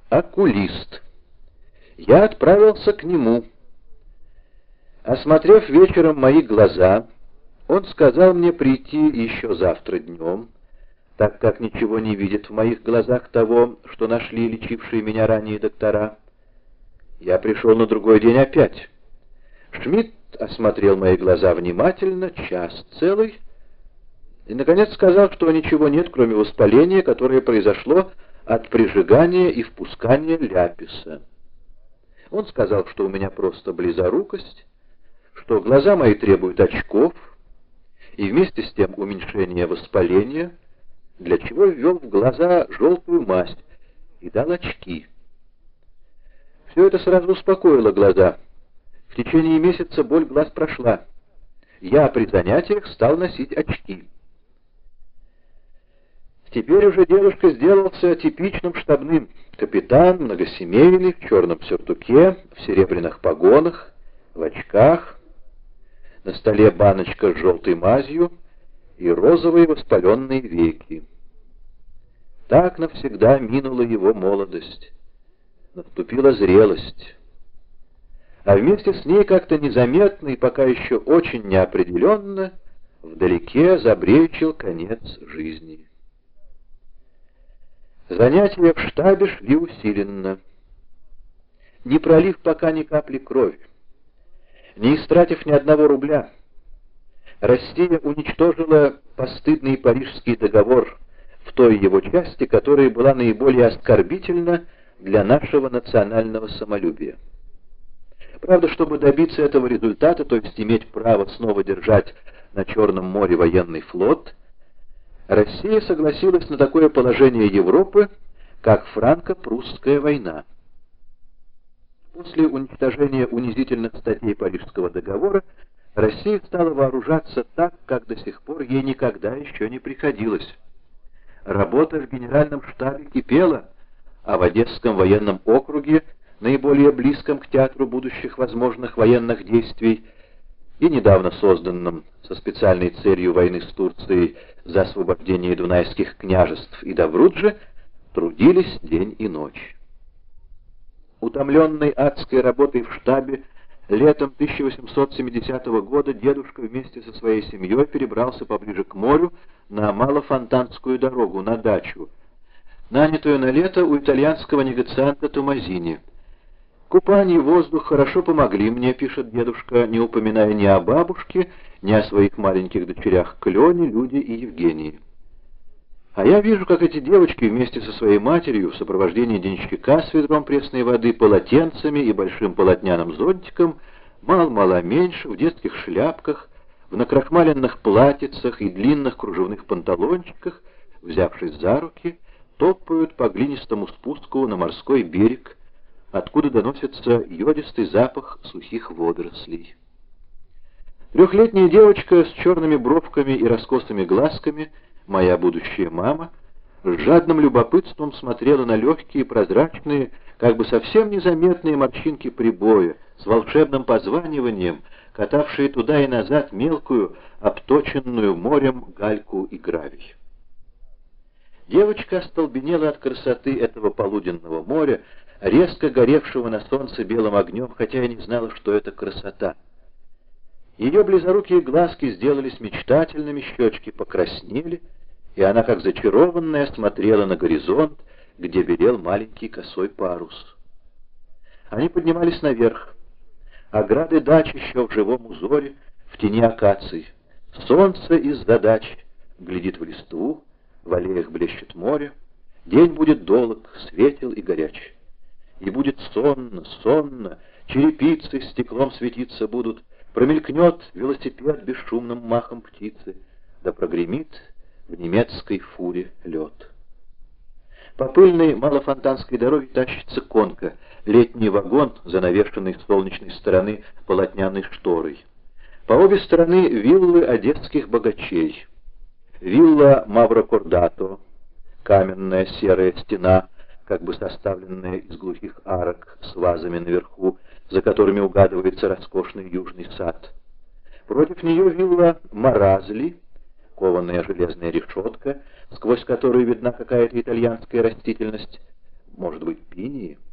Окулист. Я отправился к нему. Осмотрев вечером мои глаза, он сказал мне прийти еще завтра днем, так как ничего не видит в моих глазах того, что нашли лечившие меня ранее доктора. Я пришел на другой день опять. Шмидт осмотрел мои глаза внимательно, час целый, и, наконец, сказал, что ничего нет, кроме воспаления, которое произошло от прижигания и впускания ляписа. Он сказал, что у меня просто близорукость, что глаза мои требуют очков, и вместе с тем уменьшение воспаления, для чего ввел в глаза желтую мазь и дал очки. Все это сразу успокоило глаза. В течение месяца боль глаз прошла. Я при занятиях стал носить очки. Теперь уже дедушка сделался типичным штабным. Капитан, многосемейный, в черном сюртуке, в серебряных погонах, в очках. На столе баночка с желтой мазью и розовые воспаленные веки. Так навсегда минула его молодость. Наступила зрелость. А вместе с ней как-то незаметно и пока еще очень неопределенно вдалеке забрезжил конец жизни. Занятия в штабе шли усиленно. Не пролив пока ни капли крови, не истратив ни одного рубля, Россия уничтожила постыдный Парижский договор в той его части, которая была наиболее оскорбительна для нашего национального самолюбия. Правда, чтобы добиться этого результата, то есть иметь право снова держать на Черном море военный флот, Россия согласилась на такое положение Европы, как франко-прусская война. После уничтожения унизительных статей Парижского договора Россия стала вооружаться так, как до сих пор ей никогда еще не приходилось. Работа в генеральном штабе кипела, а в Одесском военном округе, наиболее близком к театру будущих возможных военных действий, и недавно созданном со специальной целью войны с Турцией за освобождение дунайских княжеств и Добруджи, трудились день и ночь. Утомленный адской работой в штабе, летом 1870 года дедушка вместе со своей семьей перебрался поближе к морю на Малофонтанскую дорогу, на дачу, нанятую на лето у итальянского негацианта Томазини. «Купание и воздух хорошо помогли мне», — пишет дедушка, не упоминая ни о бабушке, ни о своих маленьких дочерях Клене, Люде и Евгении. А я вижу, как эти девочки вместе со своей матерью в сопровождении денщика с ведром пресной воды, полотенцами и большим полотняным зонтиком, мало-мало меньше, в детских шляпках, в накрахмаленных платьицах и длинных кружевных панталончиках, взявшись за руки, топают по глинистому спуску на морской берег, откуда доносится йодистый запах сухих водорослей. Трехлетняя девочка с черными бровками и раскосыми глазками, моя будущая мама, с жадным любопытством смотрела на легкие, прозрачные, как бы совсем незаметные морщинки прибоя, с волшебным позваниванием, катавшие туда и назад мелкую, обточенную морем гальку и гравий. Девочка остолбенела от красоты этого полуденного моря, резко горевшего на солнце белым огнем, хотя и не знала, что это красота. Ее близорукие глазки сделались мечтательными, щечки покраснели, и она, как зачарованная, смотрела на горизонт, где белел маленький косой парус. Они поднимались наверх. Ограды дач еще в живом узоре, в тени акаций. Солнце из-за дач глядит в листву, в аллеях блещет море. День будет долг, светел и горяч. И будет сонно, сонно, черепицы стеклом светиться будут, промелькнет велосипед бесшумным махом птицы, да прогремит в немецкой фуре лед. По пыльной Малофонтанской дороге тащится конка, летний вагон, занавешенный с солнечной стороны полотняной шторой. По обе стороны виллы одесских богачей. Вилла Маврокордато, каменная серая стена, как бы составленная из глухих арок с вазами наверху, за которыми угадывается роскошный южный сад. Против нее вилла Маразли, кованая железная решетка, сквозь которую видна какая-то итальянская растительность, может быть, пинии.